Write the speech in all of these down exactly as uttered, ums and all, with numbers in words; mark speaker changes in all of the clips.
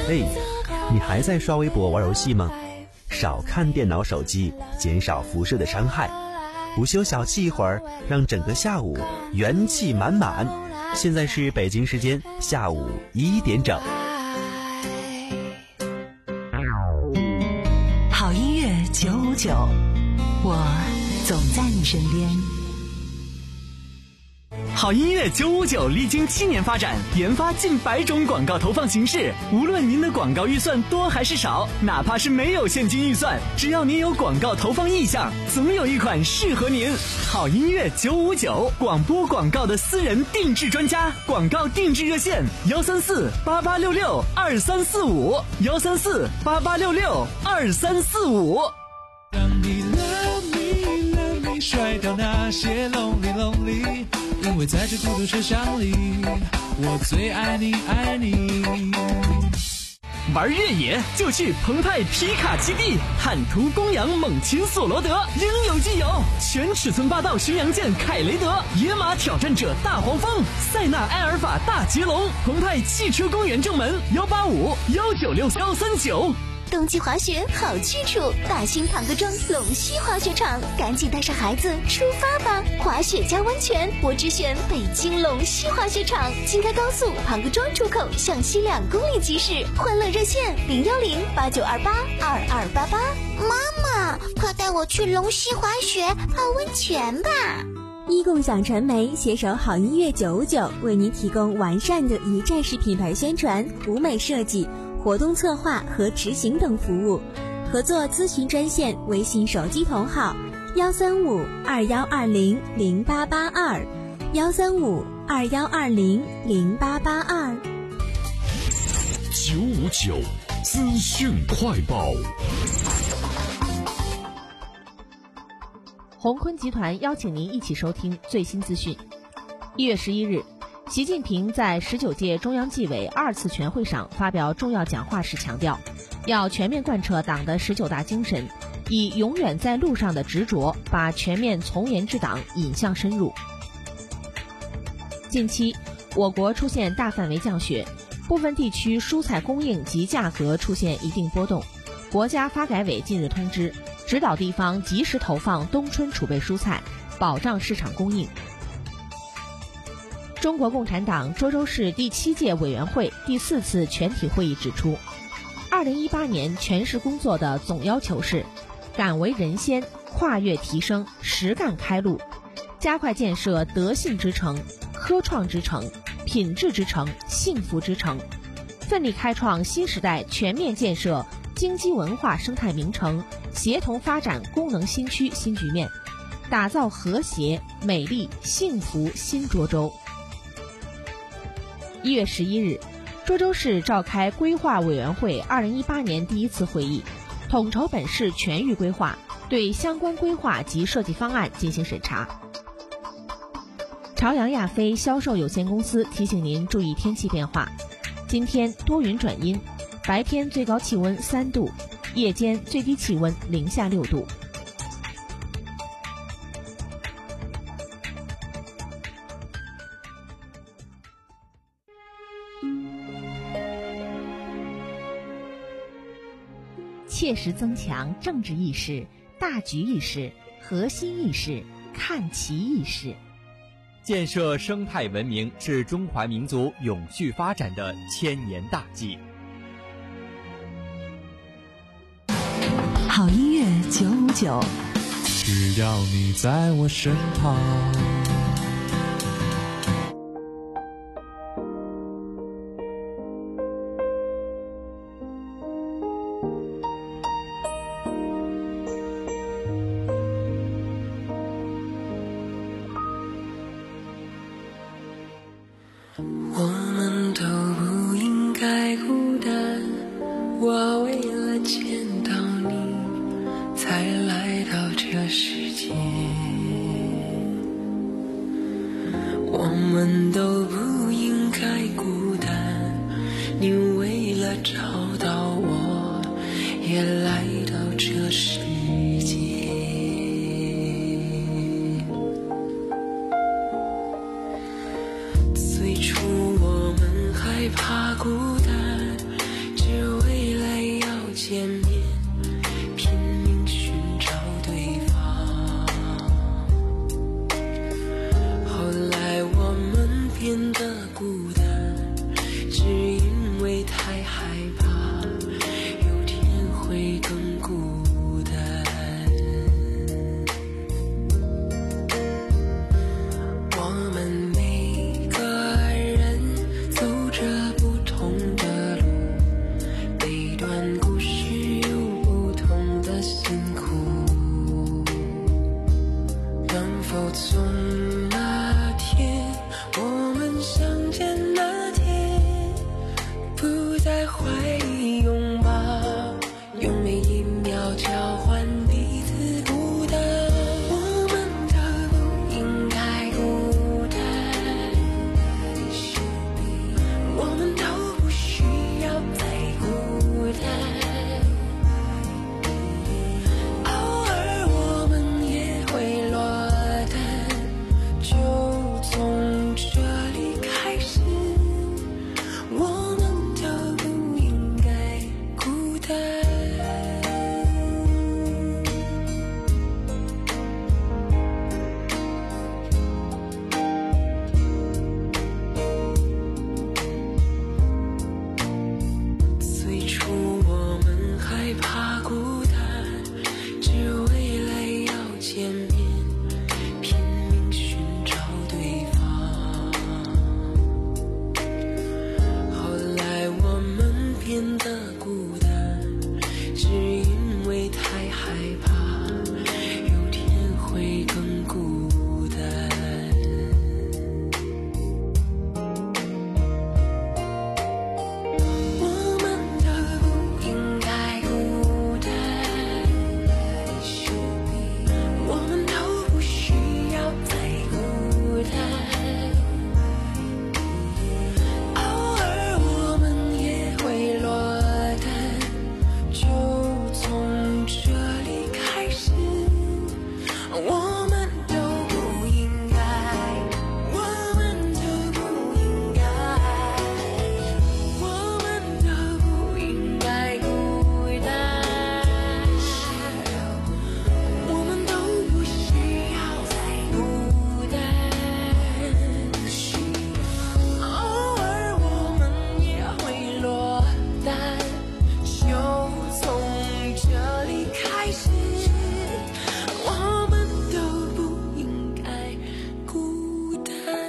Speaker 1: 嘿，你还在刷微博玩游戏吗？少看电脑手机，减少辐射的伤害。午休小憩一会儿，让整个下午元气满满。现在是北京时间下午一点整。
Speaker 2: 好音乐九五九，我总在你身边。
Speaker 3: 好音乐九五九历经七年发展，研发近百种广告投放形式。无论您的广告预算多还是少，哪怕是没有现金预算，只要您有广告投放意向，总有一款适合您。好音乐九五九，广播广告的私人定制专家，广告定制热线幺三四八八六六二三四五幺三四八八六六二三四五。
Speaker 4: 让你 love me love me 甩掉那些 lonely lonely，因为在这孤独车厢里，我最爱你爱你。
Speaker 3: 玩越野就去澎湃皮卡基地，汉途、公羊、猛禽、索罗德，应有尽有。全尺寸霸道巡洋舰凯雷德，野马挑战者大黄蜂，塞纳埃尔法大捷龙，澎湃汽车公园正门幺八五幺九六幺三九。
Speaker 5: 冬季滑雪好去处，大兴庞各庄龙溪滑雪场，赶紧带上孩子出发吧！滑雪加温泉，我只选北京龙溪滑雪场。京开高速庞各庄出口向西两公里即驶，欢乐热线零幺零八九二八二二八八。
Speaker 6: 妈妈，快带我去龙溪滑雪泡温泉吧！
Speaker 7: 一共享传媒携手好音乐九五九，为您提供完善的一站式品牌宣传、舞美设计、活动策划和执行等服务。合作咨询专线微信手机同号幺三五二幺二零零八八二幺三五二幺二零零八八二。
Speaker 8: 九五九资讯快报。
Speaker 9: 鸿坤集团邀请您一起收听最新资讯。一月十一日，习近平在十九届中央纪委二次全会上发表重要讲话时强调，要全面贯彻党的十九大精神，以永远在路上的执着，把全面从严治党引向深入。近期，我国出现大范围降雪，部分地区蔬菜供应及价格出现一定波动。国家发改委近日通知，指导地方及时投放冬春储备蔬菜，保障市场供应。中国共产党涿州市第七届委员会第四次全体会议指出，二零一八年全市工作的总要求是敢为人先，跨越提升，实干开路，加快建设德信之城、科创之城、品质之城、幸福之城，奋力开创新时代全面建设经济文化生态名城，协同发展功能新区新局面，打造和谐、美丽、幸福新涿州。一月十一日，涿州市召开规划委员会二零一八年第一次会议，统筹本市全域规划，对相关规划及设计方案进行审查。朝阳亚飞销售有限公司提醒您注意天气变化，今天多云转阴，白天最高气温三度，夜间最低气温零下六度。切实增强政治意识、大局意识、核心意识、看齐意识，
Speaker 10: 建设生态文明是中华民族永续发展的千年大计。
Speaker 2: 好音乐九五九，
Speaker 4: 只要你在我身旁。
Speaker 11: 我们都不应该孤单，我为了见到你才来到这世界。我们都不应该孤单，你为了找到我也来到这世界。最初我们害怕孤单，只就从那天我们相见那天，不再怀疑拥抱，用每一秒交换彼此孤单。我们都不应该孤单，我们都不需要再孤单。偶尔我们也会落单，就从这里开始，我们都不应该孤单。最初我们害怕孤单，只为了要见面，拼命寻找对方。后来我们变得孤单，是因为太害怕有天会更孤单。我们都不应该孤单，我们都不需要再孤单。偶尔我们也会落单，就从这里开始，我们都不应该，我们都不应该，我们都不应该孤单。我们都不需要再孤单，偶尔我们也会落单，就从这里开始，我们都不应该孤单。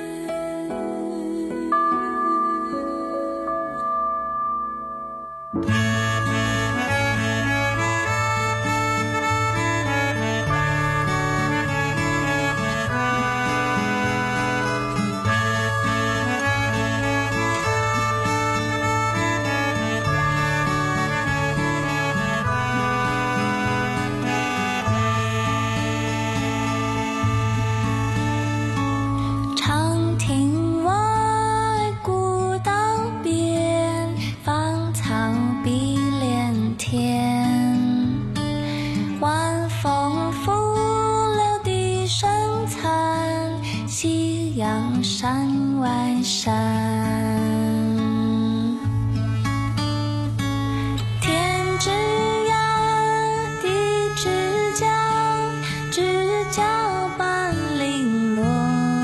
Speaker 12: 长亭外，古道边，芳草碧连天。晚风拂柳笛声残，夕阳山外山。天之涯，地之角，知交半零落。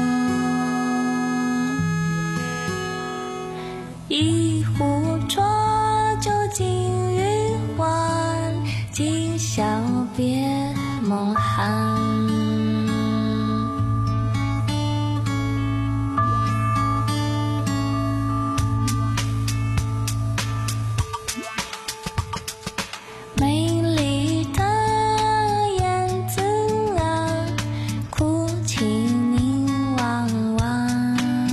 Speaker 12: 一壶浊酒尽余欢，今宵别梦寒。美丽的燕子啊，哭泣凝望望，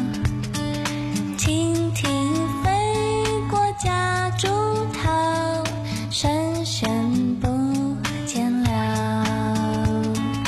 Speaker 12: 蜻蜓飞过夹竹桃，声声不见了。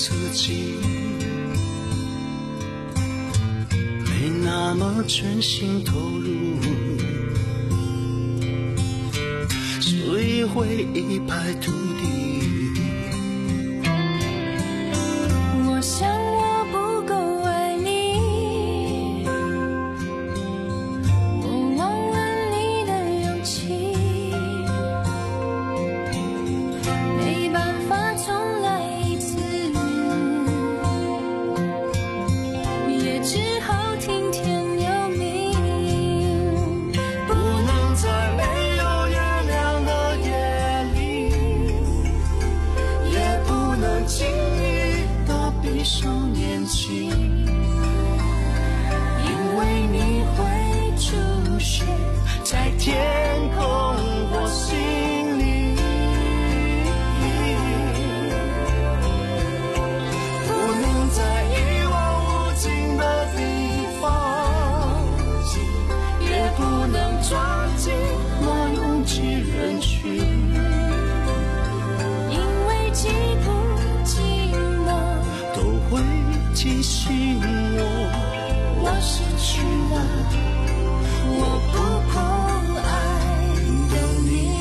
Speaker 13: 自己，没那么全心投入，所以会一败涂地。
Speaker 12: 我想我不够爱你，我忘了你的勇气，没办法重来一次，也只好听天由命，不能在没有月亮的夜里，也不能轻易的闭上眼睛，因为你会出现在天空或心里，不能在一望无尽的地方，也不能抓紧那拥挤人群，因为寂不寂寞
Speaker 13: 都会提醒我，
Speaker 12: 我失去了我不够爱的你。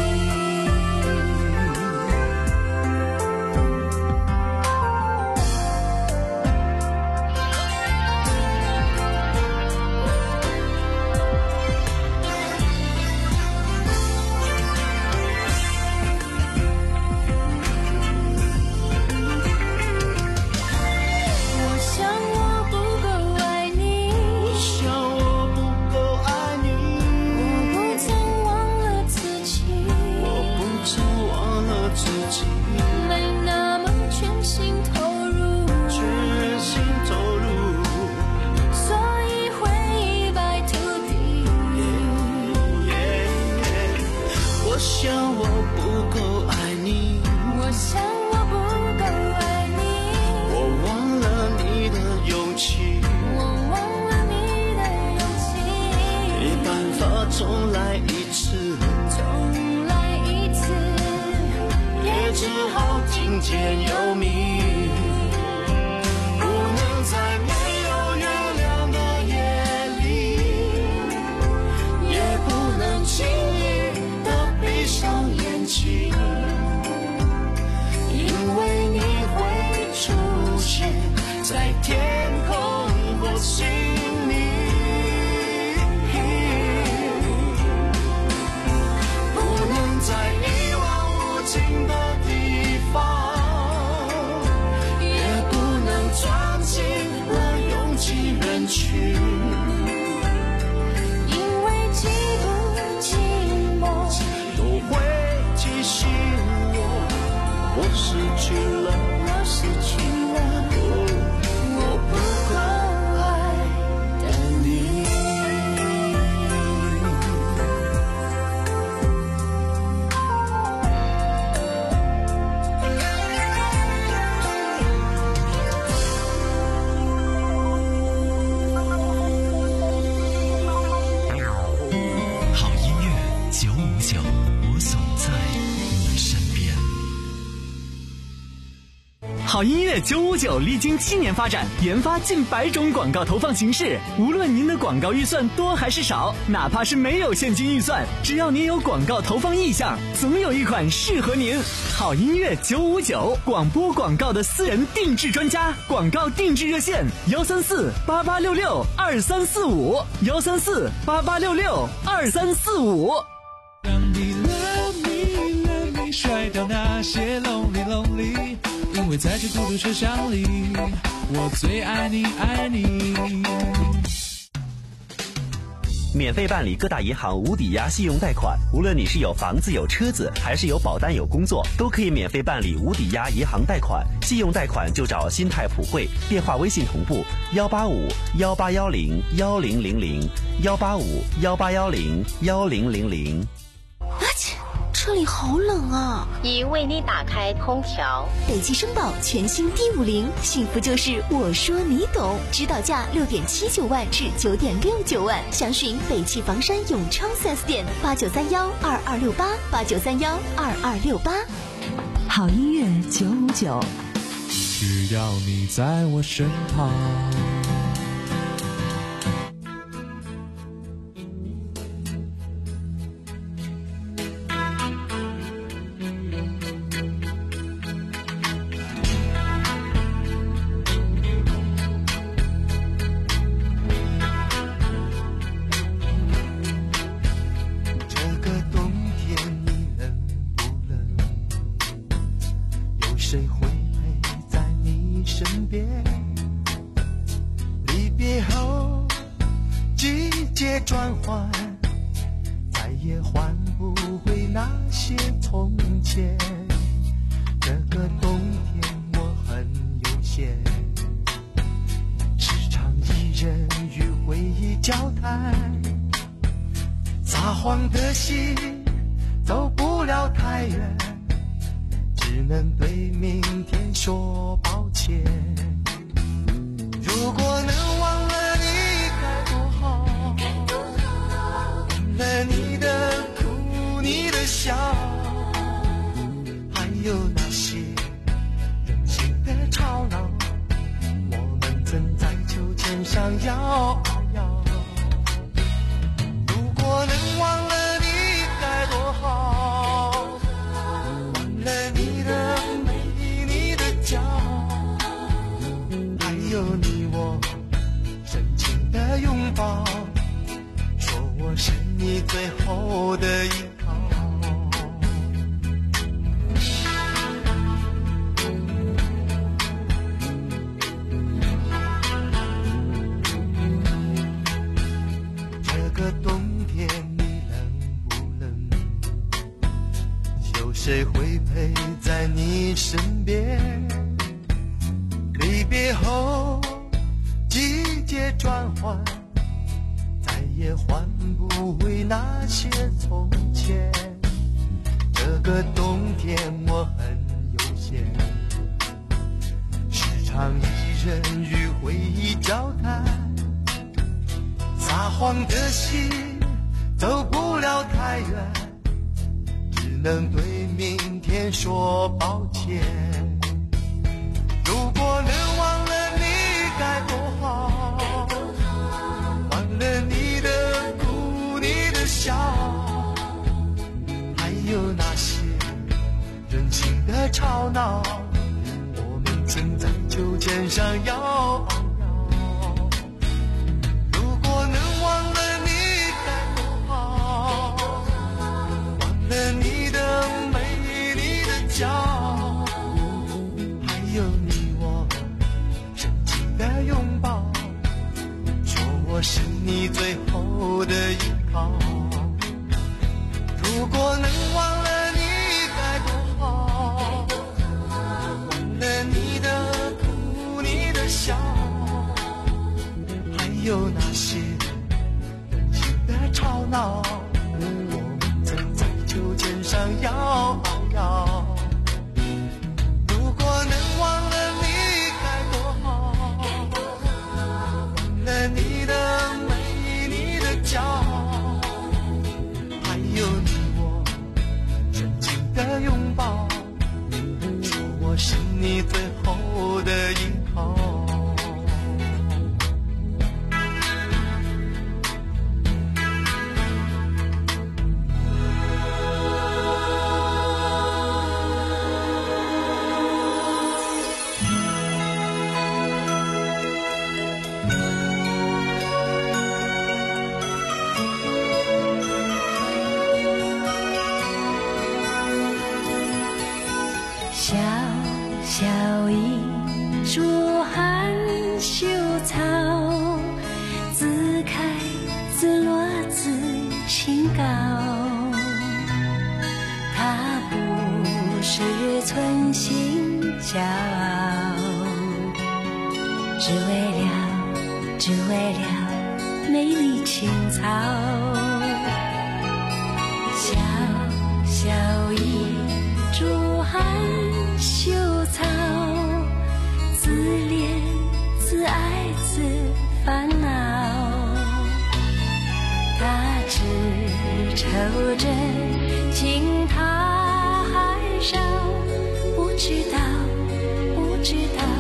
Speaker 12: 我想我不够爱你，
Speaker 13: 我想我不够爱你，
Speaker 12: 我不曾忘了自己，
Speaker 13: 我不曾忘了自己，
Speaker 12: 没那么全心投入，
Speaker 13: 全心投入，
Speaker 12: 所以会一败涂地。
Speaker 13: 我想我不够爱你，
Speaker 12: 我想我不够爱你，
Speaker 13: 我忘了你的勇气，
Speaker 12: 我忘了你的勇气，
Speaker 13: 没办法重来一次，
Speaker 12: 重来一次，
Speaker 13: 也只好听天由命，不能在没有月亮的夜里，也不能轻易的闭上眼睛，因为你会出现在天空或心里，不能在一望无尽的地方，也不能抓紧那拥挤人群，
Speaker 12: 因为寂不寂寞
Speaker 13: 都会提醒我，我失去了，
Speaker 12: 我失去了我不够爱的你。
Speaker 8: 好音乐九五九，我总在你身边。
Speaker 3: 好音乐九五九历经七年发展，研发近百种广告投放形式。无论您的广告预算多还是少，哪怕是没有现金预算，只要您有广告投放意向，总有一款适合您。好音乐九五九，广播广告的私人定制专家，广告定制热线：幺三四八八六六二三四五，幺三四八八六六二三四五。
Speaker 4: 让你 love me love me 甩掉那些 lonely lonely， 因为在这孤独车厢里，我最爱你爱你。
Speaker 1: 免费办理各大银行无抵押信用贷款，无论你是有房子有车子，还是有保单有工作，都可以免费办理无抵押银行贷款。信用贷款就找新泰普惠，电话微信同步幺八五幺八幺零幺零零零幺八五幺八幺零幺零零零。
Speaker 5: 啊切，这里好冷啊！
Speaker 9: 已为你打开空调。
Speaker 5: 北汽绅宝全新 D 五零，幸福就是我说你懂，指导价六点七九万至九点六九万，详询北汽房山永昌 四 S 店八九三幺二二六八八九三幺二二六八。
Speaker 2: 好音乐九五九。
Speaker 4: 需要你在我身旁。
Speaker 12: 谁会陪在你身边？离别后，季节转换，再也换不回那些从前。这个冬天我很悠闲，时常一人与回忆交谈。撒谎的心走不了太远，只能对明天说抱歉。如果能忘了你该多好，忘了你的哭你的笑，还有那些任性的吵闹，我们曾在秋千上摇啊摇。如果能忘了你该多好，忘了你的美你的骄傲，还有你我深情的拥抱，说我是你最后的依靠。这个冬天你冷不冷？有谁会陪在你身边？离别后，季节转换，再也换不回那些从前。这个冬天我很悠闲，时常一人与回忆交谈。撒谎的心走不了太远，只能对明天说抱歉。如果能忘了你该多好，忘了你的哭你的笑，还有那些任性的吵闹，我们曾在秋千上摇啊摇。如果能忘了你该多好，忘了你的美你的骄傲，还有你我深情的拥抱，说我是你最后的依靠。如果能忘了你该多好，忘了你的哭你的笑，还有那些任性的吵闹，我们曾在秋千上摇啊摇。如果能忘了你该多好，忘了你的美你的骄傲，还有你我深情的拥抱，说我是你最后的依靠。
Speaker 11: 小小一株含羞草，自开自落自清高。它不是存心骄傲，只为了只为了美丽青草。小小一株含羞草，自怜自爱自烦恼。它只抽着惊涛海上，不知道不知道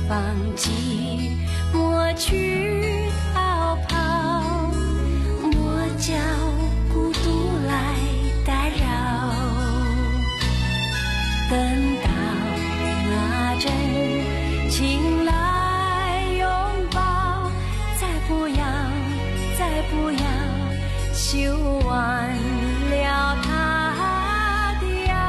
Speaker 11: 放弃，莫去逃跑，莫叫孤独来打扰。等到那阵情来拥抱，再不要，再不要修完了它的药。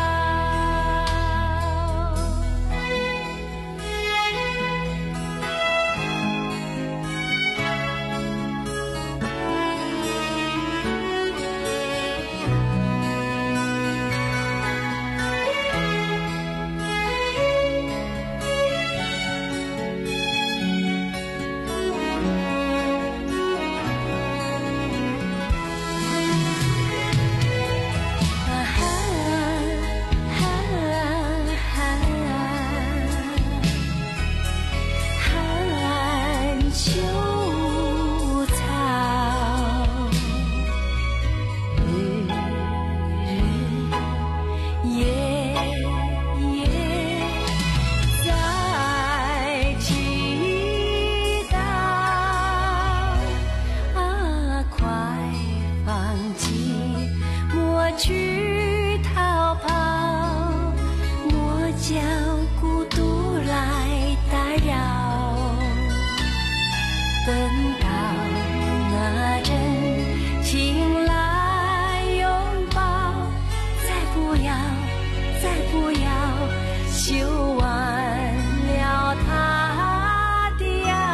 Speaker 11: 去逃跑，莫叫孤独来打扰。等到那阵情来拥抱，再不要，再不要修完了它的药。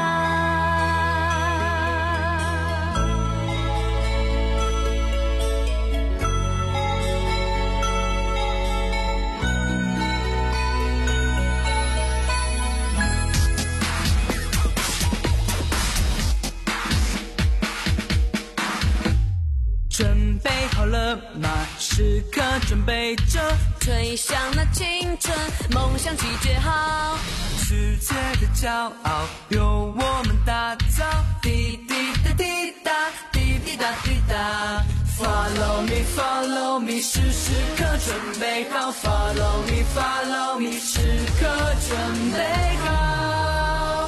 Speaker 13: 准备好了吗？时刻准备着，吹响那青春梦想集结号，世界的骄傲由我们打造，滴滴答滴答，滴滴答滴答。Follow me, follow me， 是时刻准备好。Follow me, follow me， 时刻准备好。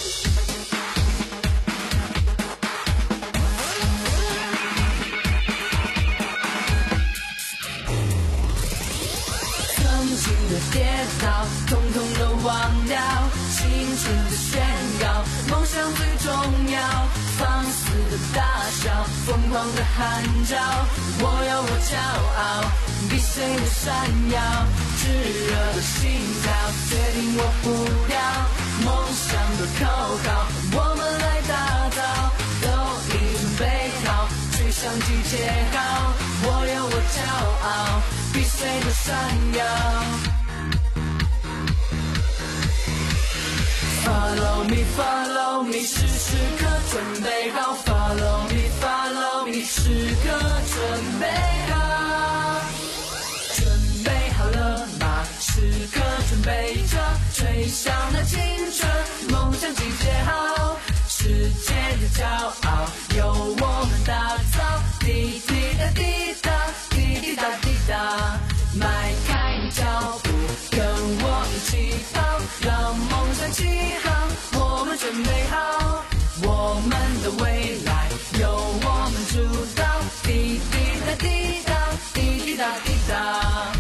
Speaker 13: 曾经的跌倒，统统都忘掉，青春的宣告，梦想最重要。放肆的大笑，疯狂的喊叫，我有我骄傲，比谁都闪耀。炙热的心跳，决定我不掉。梦想的口号，我们来打造，都已准备好，吹响集结号。我有我骄傲，比谁都闪耀。Follow me, follow me， 是时刻准备好。Follow me, follow me， 时刻准备好。准备好了吗？时刻准备着，吹响那青春梦想集结号，世界的骄傲由我们打造，滴滴答滴答，滴滴答滴答。迈开你脚步，跟我一起跑，让梦想起航，我们准备好，我们的未来由我们主导，滴滴答滴答，滴滴答滴答。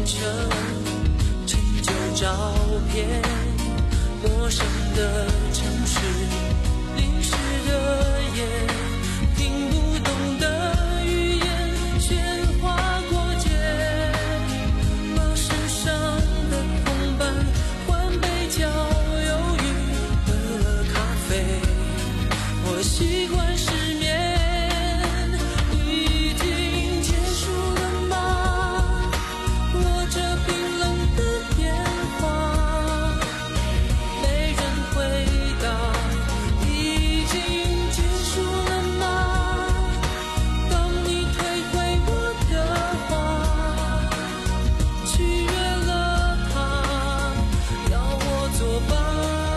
Speaker 11: 成陈旧照片，陌生的城市，淋湿的夜，听不懂的语言，喧哗过街，把身上的空白换杯较忧郁的咖啡。我习惯失眠，已经结束了吗？握着冰冷的电话，没人回答。已经结束了吗？当你退回我的话，取悦了他，要我作罢。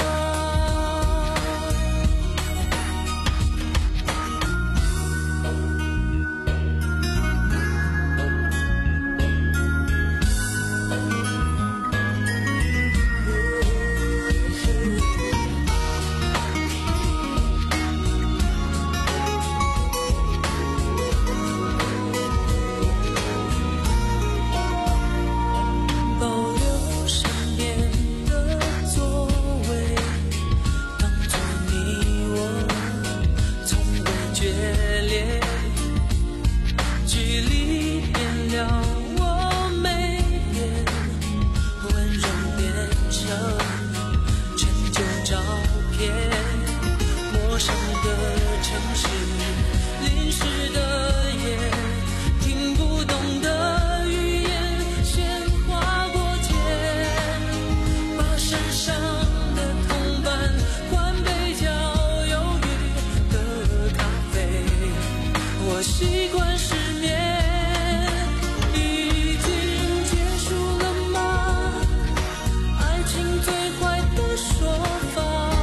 Speaker 11: 保留身边的座位，当作你我从未决裂，距离变了我没变，温柔变成陈旧照片，陌生的城市，淋湿的夜，听不懂的语言，喧哗过街，把身上的同伴换杯较忧郁的咖啡。我习惯失眠，已经结束了吗？爱情最坏的说法，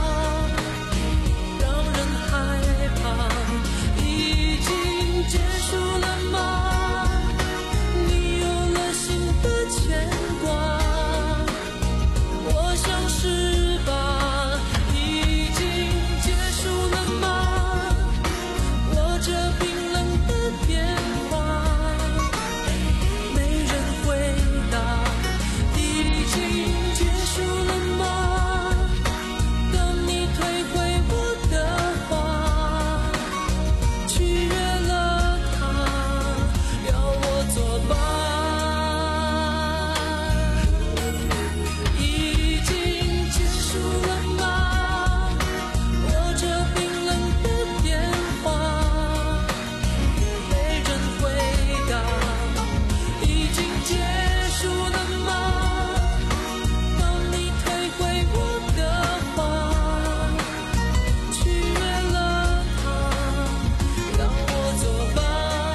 Speaker 11: 让人害怕。已经结束了吗？你有了新的牵挂，我想是吧？已经结束了吗？握着冰冷的电话，没人回答。已经结束了吗？当你退回我的话，取悦了他，要我作罢。已经结束了吗？握着冰冷的电话，没人回答。已经结束了吗？当你退回我的话，取悦了他，让我作罢。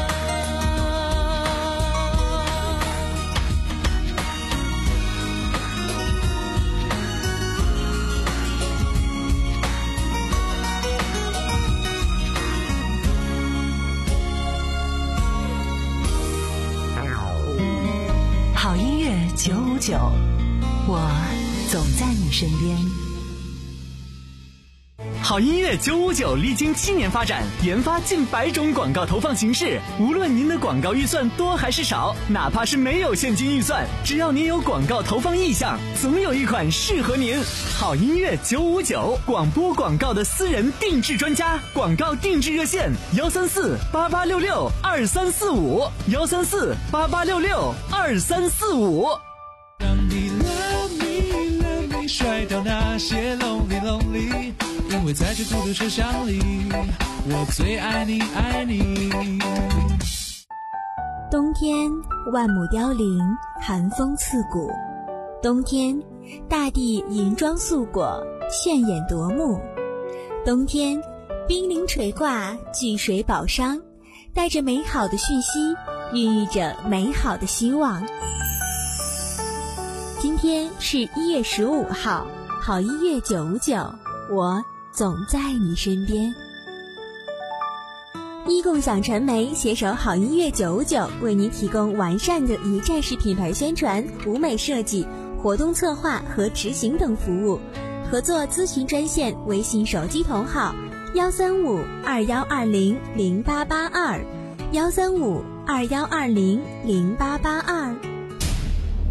Speaker 2: 好音乐九五九，我总在你身边。
Speaker 3: 好音乐九五九历经七年发展，研发近百种广告投放形式。无论您的广告预算多还是少，哪怕是没有现金预算，只要您有广告投放意向，总有一款适合您。好音乐九五九，广播广告的私人定制专家，广告定制热线：幺三四八八六六二三四五，幺三四八八六六二三四五。
Speaker 4: 让你 love me love me 甩掉那些 lonely lonely， 因为在这孤独车厢里，我最爱你爱你。
Speaker 7: 冬天万亩凋零，寒风刺骨。冬天大地银装素裹，炫眼夺目。冬天冰凌垂挂，聚水宝商，带着美好的讯息，孕育着美好的希望。今天是一月十五号，好音乐九五九，我总在你身边。一共享传媒携手好音乐九五九，为您提供完善的一站式品牌宣传、舞美设计、活动策划和执行等服务。合作咨询专线：微信手机同号幺三五二幺二零零八八二，幺三五二幺二零零八八二。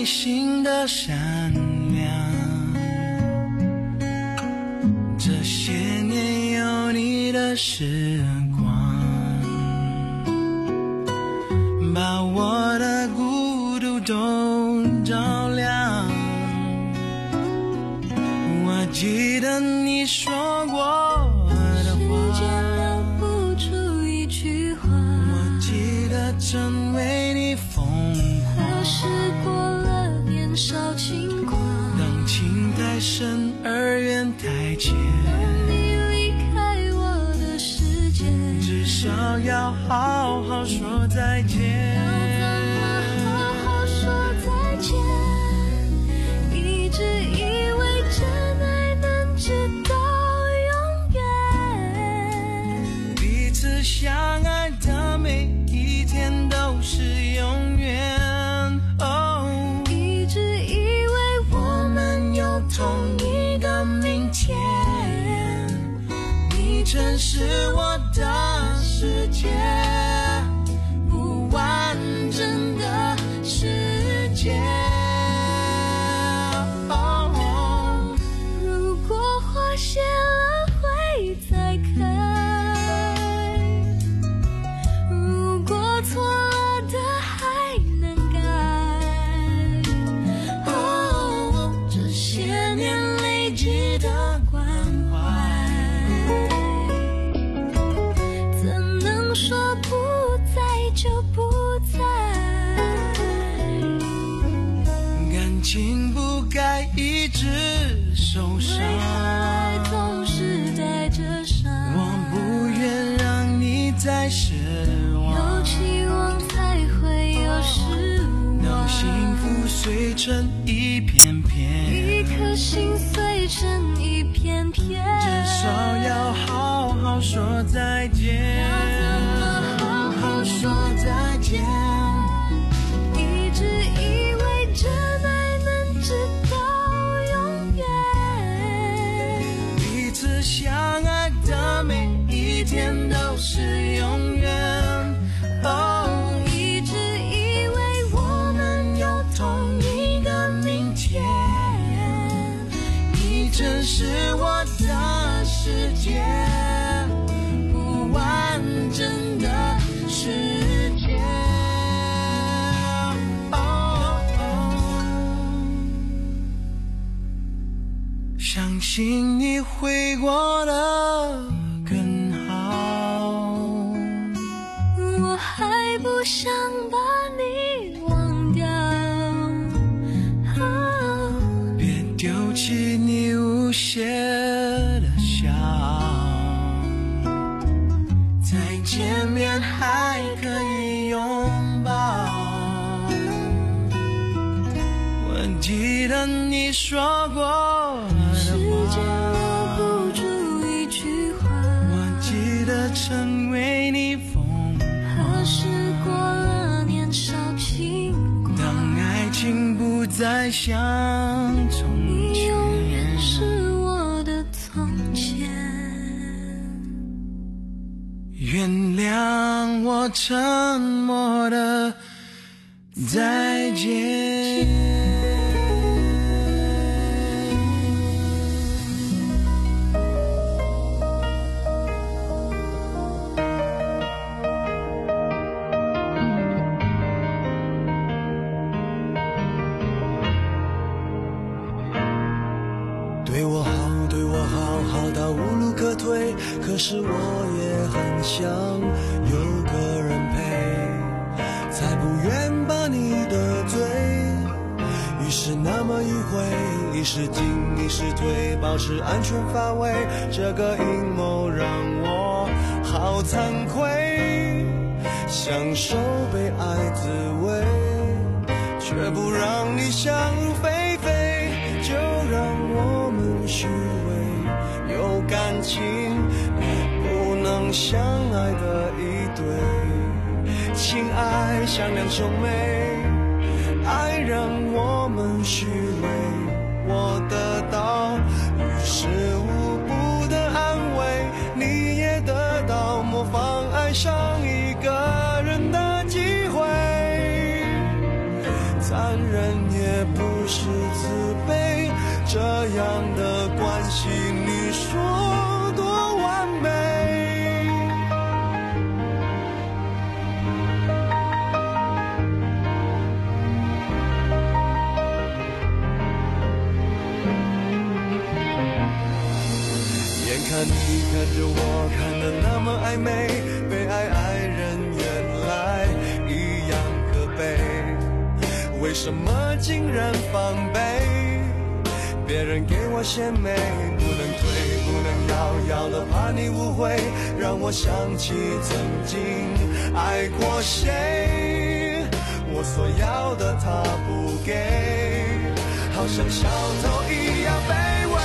Speaker 12: 你心的善良，这些年有你的时光，把我的孤独都照亮。我记得你说过的话，
Speaker 14: 时间留不住一句话，
Speaker 12: 我记得曾为你疯狂。
Speaker 14: 何时过了年少轻狂，
Speaker 12: 当情太深而缘太浅，
Speaker 14: 当你离开我的世界，
Speaker 12: 至少要好好说再见。
Speaker 14: 要怎么好好说再见？一直以为真爱能直到永远，
Speaker 12: 彼此相爱的每一天都是永远。哦，
Speaker 14: 一直以为我们有
Speaker 12: 同一个明天，你曾是我的世界，不完整的世界。哦，
Speaker 14: 如果花谢了会再开，如果错了的还能改。哦，这些年累积的关怀，怎能说不在就不在？
Speaker 12: 感情不该一直受伤，
Speaker 14: 对爱总是带着伤，
Speaker 12: 我不愿让你再失望，
Speaker 14: 有期望才会有失望，
Speaker 12: 当幸福碎成一片片，
Speaker 14: 一颗心碎成一片片，
Speaker 12: 至少要好好说再见。
Speaker 14: 要怎么好好说
Speaker 12: 再见？
Speaker 14: 一直以为真爱能直到永远，
Speaker 12: 彼此相爱的每一天都是永远。哦，
Speaker 14: 一直以为我们有同一个明天，
Speaker 12: 你曾是我的世界，不完整的世界。哦哦，相信你会过得更好，
Speaker 14: 我还不想把你忘掉。哦，
Speaker 12: 别丢弃你无邪的笑，再见面还可以拥抱。我记得你说过
Speaker 14: 时
Speaker 12: 的
Speaker 14: 间
Speaker 12: 话，
Speaker 14: 留不住一句话，
Speaker 12: 我记得曾为你疯狂。
Speaker 14: 何时过了年少轻狂，
Speaker 12: 当爱情不再像从
Speaker 14: 你永远
Speaker 12: 前，
Speaker 14: 是我的从前。
Speaker 12: 原谅我沉默的再见。
Speaker 15: 对我好，对我好，好到无路可退。可是我也很想有个人陪，才不愿把你得罪。于是那么迂回，一时进一时退，保持安全范围。这个阴谋让我好惭愧，享受被爱滋味，却不让你想入非非。就让我们虚伪有感情，不能相爱的一对。情爱像两兄妹，爱让我们虚伪，我得到于事无补的安慰，你也得到模仿爱上一个人的机会。残忍也这样的关系，你说多完美？眼看你看着我看得那么暧昧，被爱爱人原来一样可悲，为什么竟然防备？别人给我献媚，不能退不能要，要了怕你误会，让我想起曾经爱过谁，我所要的他不给，好像小偷一样卑微。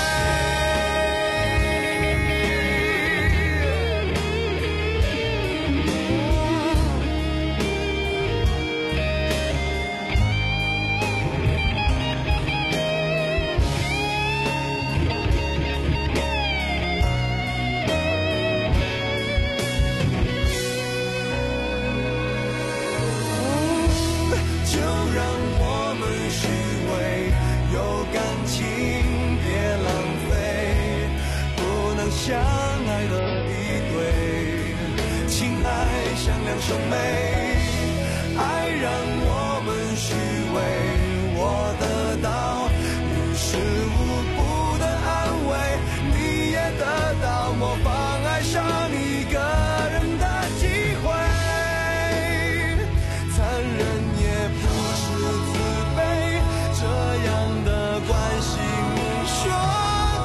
Speaker 15: 相爱的一对，情爱像两兄妹，爱让我们虚伪，我得到于事无补的安慰，你也得到模仿爱上一个人的机会，残忍也不是自卑，这样的关系你说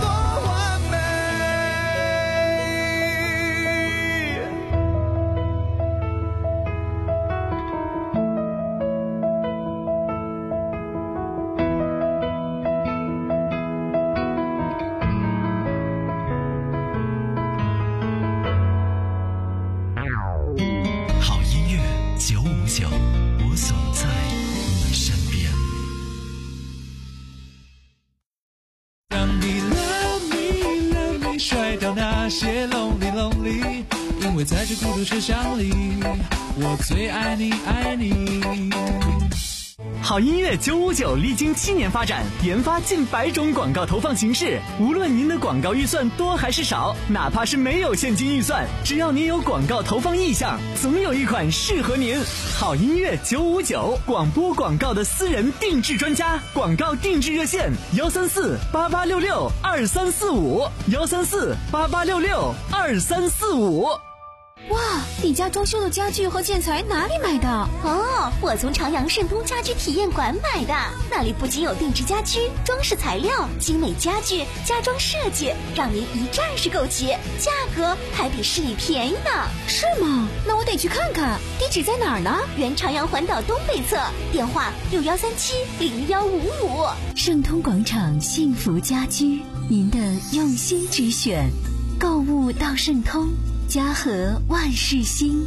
Speaker 4: 那些 lonely lonely， 因为在这孤独车厢里，我最爱你爱你。
Speaker 3: 好音乐九五九历经七年发展，研发近百种广告投放形式。无论您的广告预算多还是少，哪怕是没有现金预算，只要您有广告投放意向，总有一款适合您。好音乐九五九，广播广告的私人定制专家，广告定制热线：幺三四八八六六二三四五，幺三四八八六六二三四五。
Speaker 5: 哇，你家装修的家具和建材哪里买的？哦，我从朝阳盛通家居体验馆买的。那里不仅有定制家居、装饰材料、精美家具、家装设计，让您一站式购齐，价格还比市里便宜呢。是吗？那我得去看看。地址在哪儿呢？原朝阳环岛东北侧，电话六幺三七零幺五五。
Speaker 2: 盛通广场幸福家居，您的用心之选，购物到盛通。家和万事兴。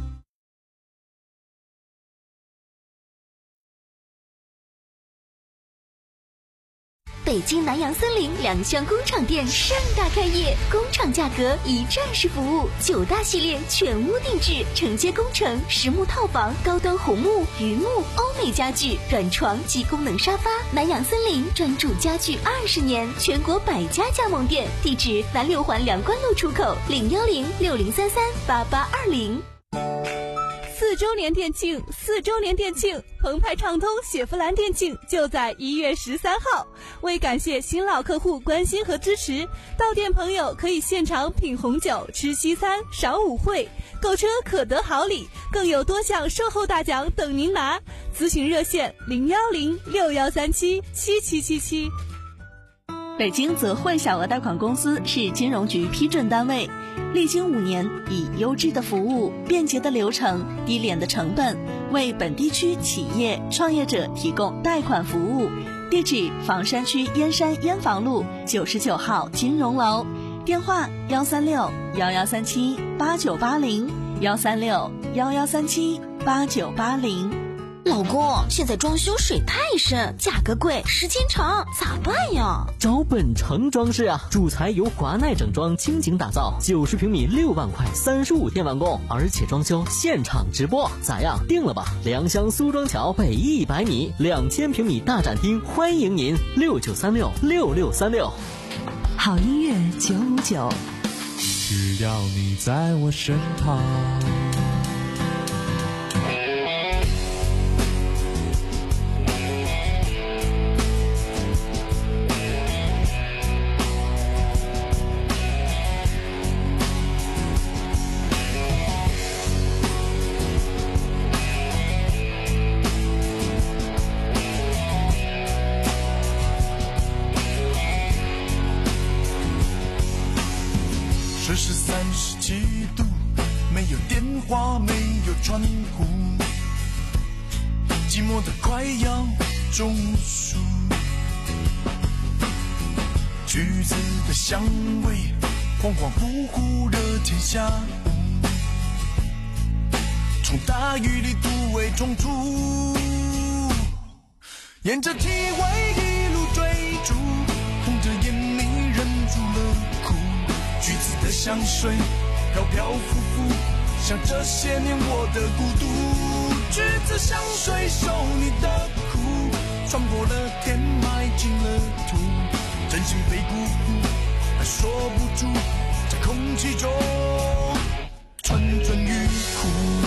Speaker 5: 北京南阳森林两厢工厂店盛大开业，工厂价格一站式服务，九大系列全屋定制，承接工程、实木套房、高端红木、榆木、欧美家具、软床及功能沙发。南阳森林专注家具二十年，全国百家加盟店，地址南六环梁关路出口零幺零六零三三八八二零。
Speaker 7: 四周年店庆，四周年店庆，澎湃畅通雪佛兰店庆就在一月十三号。为感谢新老客户关心和支持，到店朋友可以现场品红酒、吃西餐、赏舞会，购车可得好礼，更有多项售后大奖等您拿。咨询热线零幺零六幺三七七七七七。
Speaker 16: 北京泽汇小额贷款公司是金融局批准单位，历经五年，以优质的服务、便捷的流程、低廉的成本，为本地区企业创业者提供贷款服务。地址：房山区燕山燕房路九十九号金融楼，电话：幺三六幺幺三七八九八零，幺三六幺幺三七八九八零。
Speaker 5: 老公，现在装修水太深，价格贵，时间长，咋办呀？
Speaker 17: 找本城装饰啊，主材由华奈整装倾情打造，九十平米六万块，三十五天完工，而且装修现场直播，咋样？定了吧？良乡苏庄桥北一百米，两千平米大展厅，欢迎您六九三六六六三六。
Speaker 2: 好音乐九五九，
Speaker 4: 只要你在我身旁。
Speaker 12: 摄氏三十七度，没有电话，没有窗户，寂寞的快要中暑。橘子的香味，恍恍惚惚，热天下午，从大雨里突围冲出，沿着体味一路追逐，红着眼你忍住了哭。橘子的香水飘飘浮浮，像这些年我的孤独。橘子香水受你的苦，穿过了天，埋进了土，真心被辜负，还说不出，在空气中蠢蠢欲哭。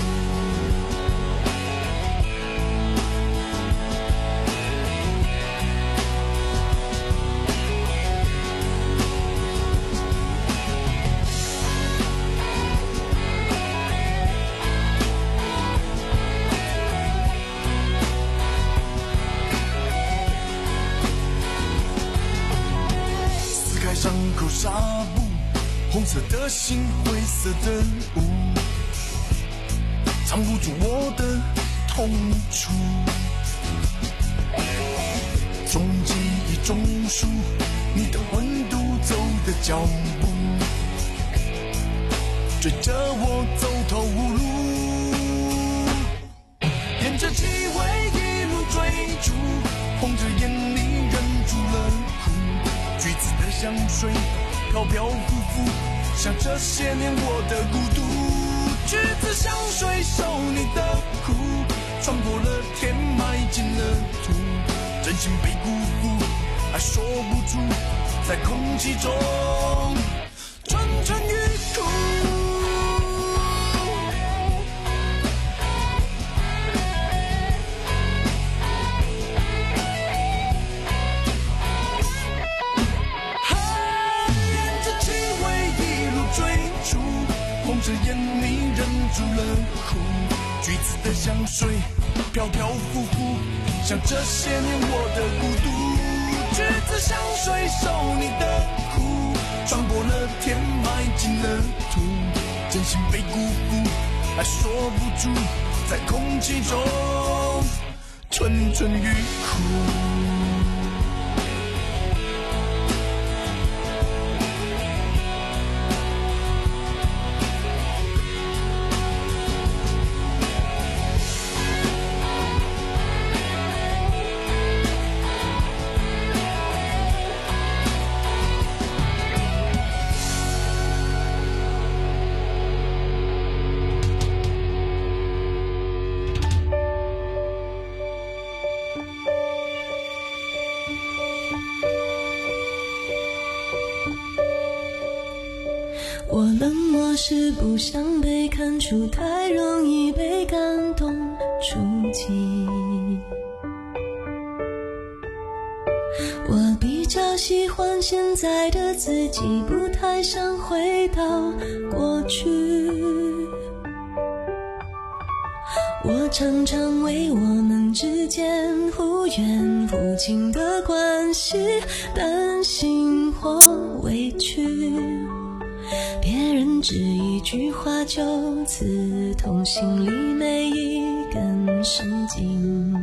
Speaker 12: 伤口纱布，红色的心，灰色的雾，藏不住我的痛楚。种记忆，种树，你的温度，走的脚步，追着我走投无路。沿着气味一路追逐，红着眼你忍住了哭。橘子的香水飘飘浮浮，像这些年我的孤独。橘子香水受你的苦，穿过了天，埋进了土，真心被辜负，还说不出，在空气中蠢蠢欲哭。红着眼你忍住了哭，橘子的香水飘飘浮浮，像这些年我的孤独。橘子香水受你的苦，穿过了天，埋进了土，真心被辜负，还说不出，在空气中蠢蠢欲哭。
Speaker 14: 我冷漠是不想被看出，太容易被感动触及。我比较喜欢现在的自己，不太想回到过去。我常常为我们之间忽远忽近的关系担心或委屈，别人只一句话就刺痛心里每一根神经。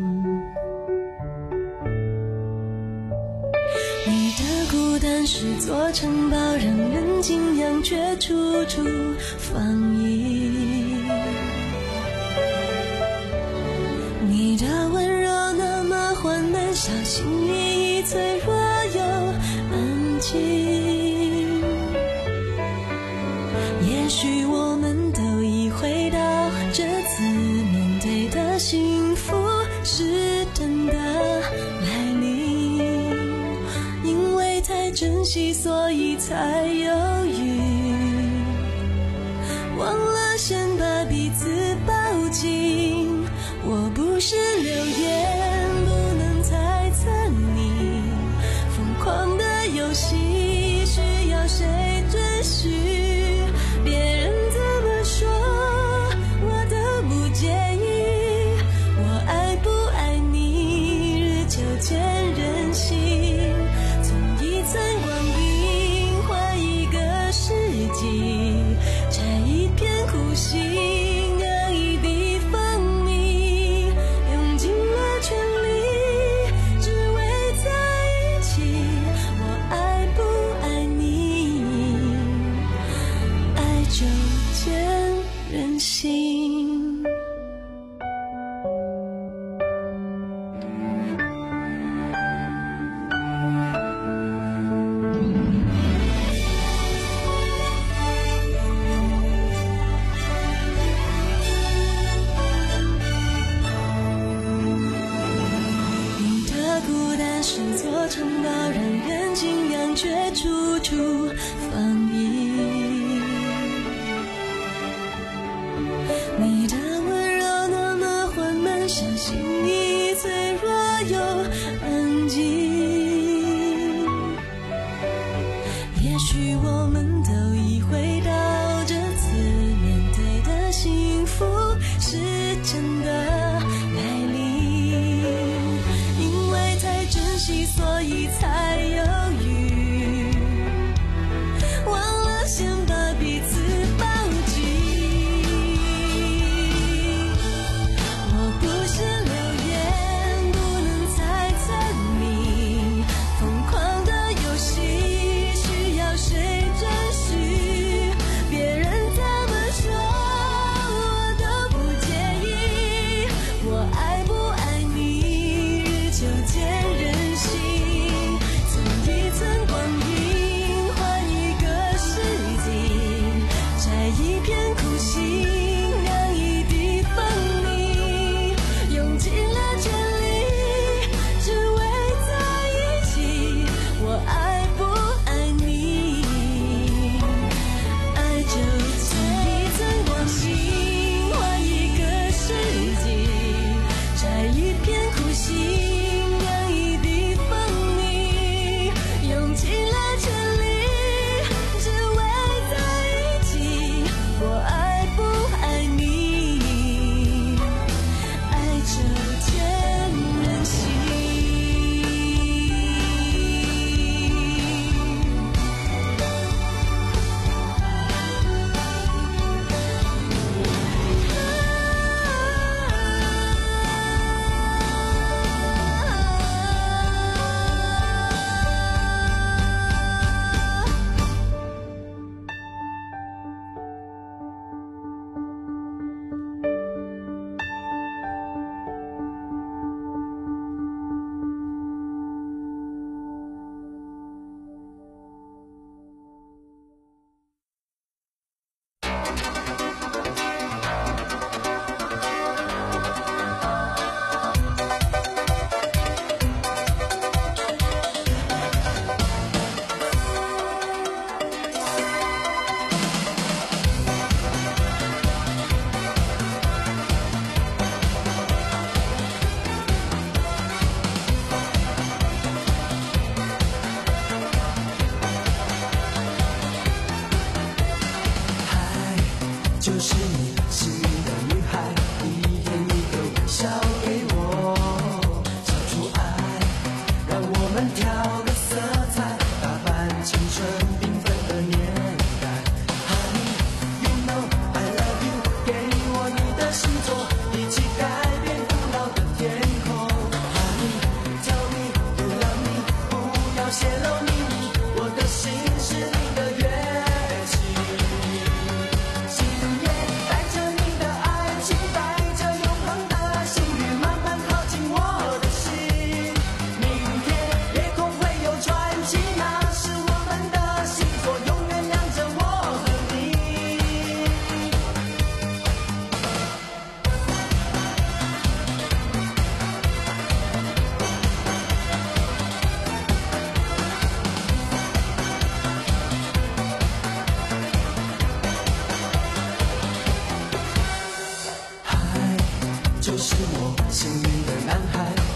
Speaker 14: 你的孤单是座城堡，让人敬仰却处处防御。你你的温柔那么缓慢，小心翼翼，脆弱又安静。也许我们都已回到这次面对的幸福是真的来临，因为太珍惜，所以才犹豫，忘了先把彼此抱紧。我不是流言，不能猜测你疯狂的游戏需要谁准许，别人怎么说我都不介意，我爱不爱你日久见人心，从一寸光阴换一个世纪，摘一片苦心酿一滴蜂蜜，用尽了全力只为在一起，我爱不爱你爱就见人心。你的孤单是座城堡，让人敬仰却处处防御。你的温柔那么缓慢，小心翼翼，脆弱又安静。也许我们都已回到这次面对的幸福是真的来临，因为太珍惜，所以才犹豫，忘了先把彼此抱紧。我不是流言，不能猜测你疯狂的游戏需要谁准许，别人怎么说我都不介意，
Speaker 11: 就是我心里的男孩。